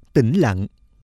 tĩnh lặng.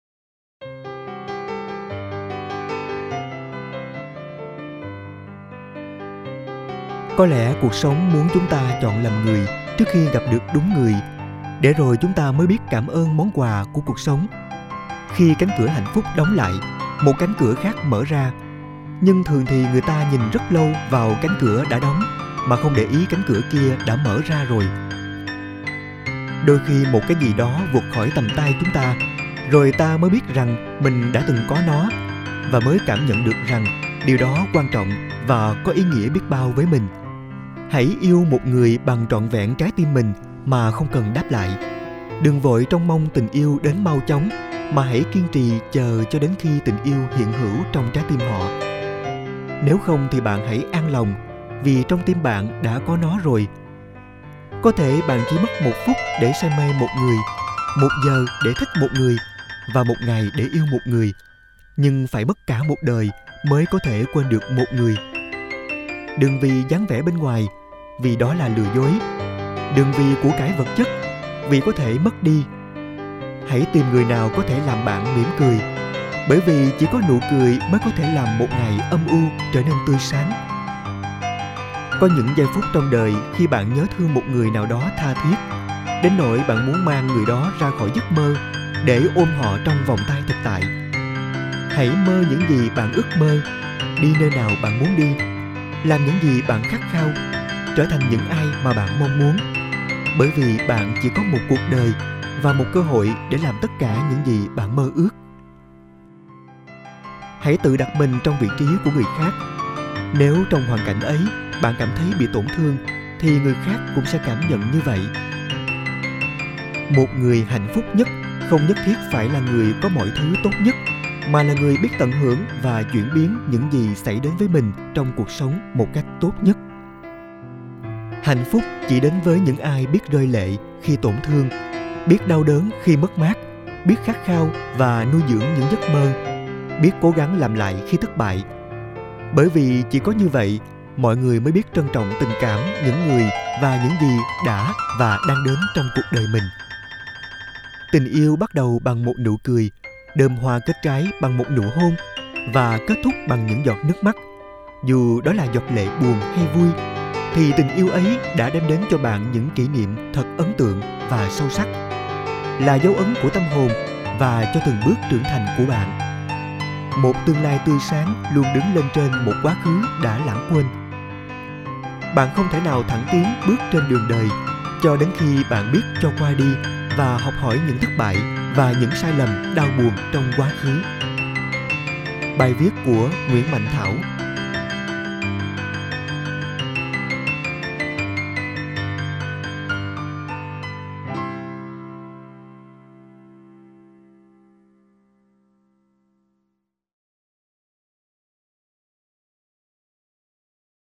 Có lẽ cuộc sống muốn chúng ta chọn làm người trước khi gặp được đúng người, để rồi chúng ta mới biết cảm ơn món quà của cuộc sống. Khi cánh cửa hạnh phúc đóng lại, một cánh cửa khác mở ra. Nhưng thường thì người ta nhìn rất lâu vào cánh cửa đã đóng mà không để ý cánh cửa kia đã mở ra rồi. Đôi khi một cái gì đó vụt khỏi tầm tay chúng ta, rồi ta mới biết rằng mình đã từng có nó, và mới cảm nhận được rằng điều đó quan trọng và có ý nghĩa biết bao với mình. Hãy yêu một người bằng trọn vẹn trái tim mình mà không cần đáp lại. Đừng vội trông mong tình yêu đến mau chóng, mà hãy kiên trì chờ cho đến khi tình yêu hiện hữu trong trái tim họ. Nếu không thì bạn hãy an lòng, vì trong tim bạn đã có nó rồi. Có thể bạn chỉ mất 1 phút để say mê một người, 1 giờ để thích một người, và 1 ngày để yêu một người, nhưng phải mất cả một đời mới có thể quên được một người. Đừng vì dáng vẻ bên ngoài, vì đó là lừa dối. Đừng vì của cải vật chất, vì có thể mất đi. Hãy tìm người nào có thể làm bạn mỉm cười, bởi vì chỉ có nụ cười mới có thể làm một ngày âm u trở nên tươi sáng. Có những giây phút trong đời khi bạn nhớ thương một người nào đó tha thiết, đến nỗi bạn muốn mang người đó ra khỏi giấc mơ để ôm họ trong vòng tay thực tại. Hãy mơ những gì bạn ước mơ, đi nơi nào bạn muốn đi, làm những gì bạn khát khao, trở thành những ai mà bạn mong muốn. Bởi vì bạn chỉ có một cuộc đời và một cơ hội để làm tất cả những gì bạn mơ ước. Hãy tự đặt mình trong vị trí của người khác. Nếu trong hoàn cảnh ấy bạn cảm thấy bị tổn thương, thì người khác cũng sẽ cảm nhận như vậy. Một người hạnh phúc nhất không nhất thiết phải là người có mọi thứ tốt nhất, mà là người biết tận hưởng và chuyển biến những gì xảy đến với mình trong cuộc sống một cách tốt nhất. Hạnh phúc chỉ đến với những ai biết rơi lệ khi tổn thương, biết đau đớn khi mất mát, biết khát khao và nuôi dưỡng những giấc mơ, biết cố gắng làm lại khi thất bại. Bởi vì chỉ có như vậy, mọi người mới biết trân trọng tình cảm những người và những gì đã và đang đến trong cuộc đời mình. Tình yêu bắt đầu bằng một nụ cười, đơm hoa kết trái bằng một nụ hôn, và kết thúc bằng những giọt nước mắt. Dù đó là giọt lệ buồn hay vui, thì tình yêu ấy đã đem đến cho bạn những kỷ niệm thật ấn tượng và sâu sắc, là dấu ấn của tâm hồn và cho từng bước trưởng thành của bạn. Một tương lai tươi sáng luôn đứng lên trên một quá khứ đã lãng quên. Bạn không thể nào thẳng tiến bước trên đường đời cho đến khi bạn biết cho qua đi và học hỏi những thất bại và những sai lầm đau buồn trong quá khứ. Bài viết của Nguyễn Mạnh Thảo.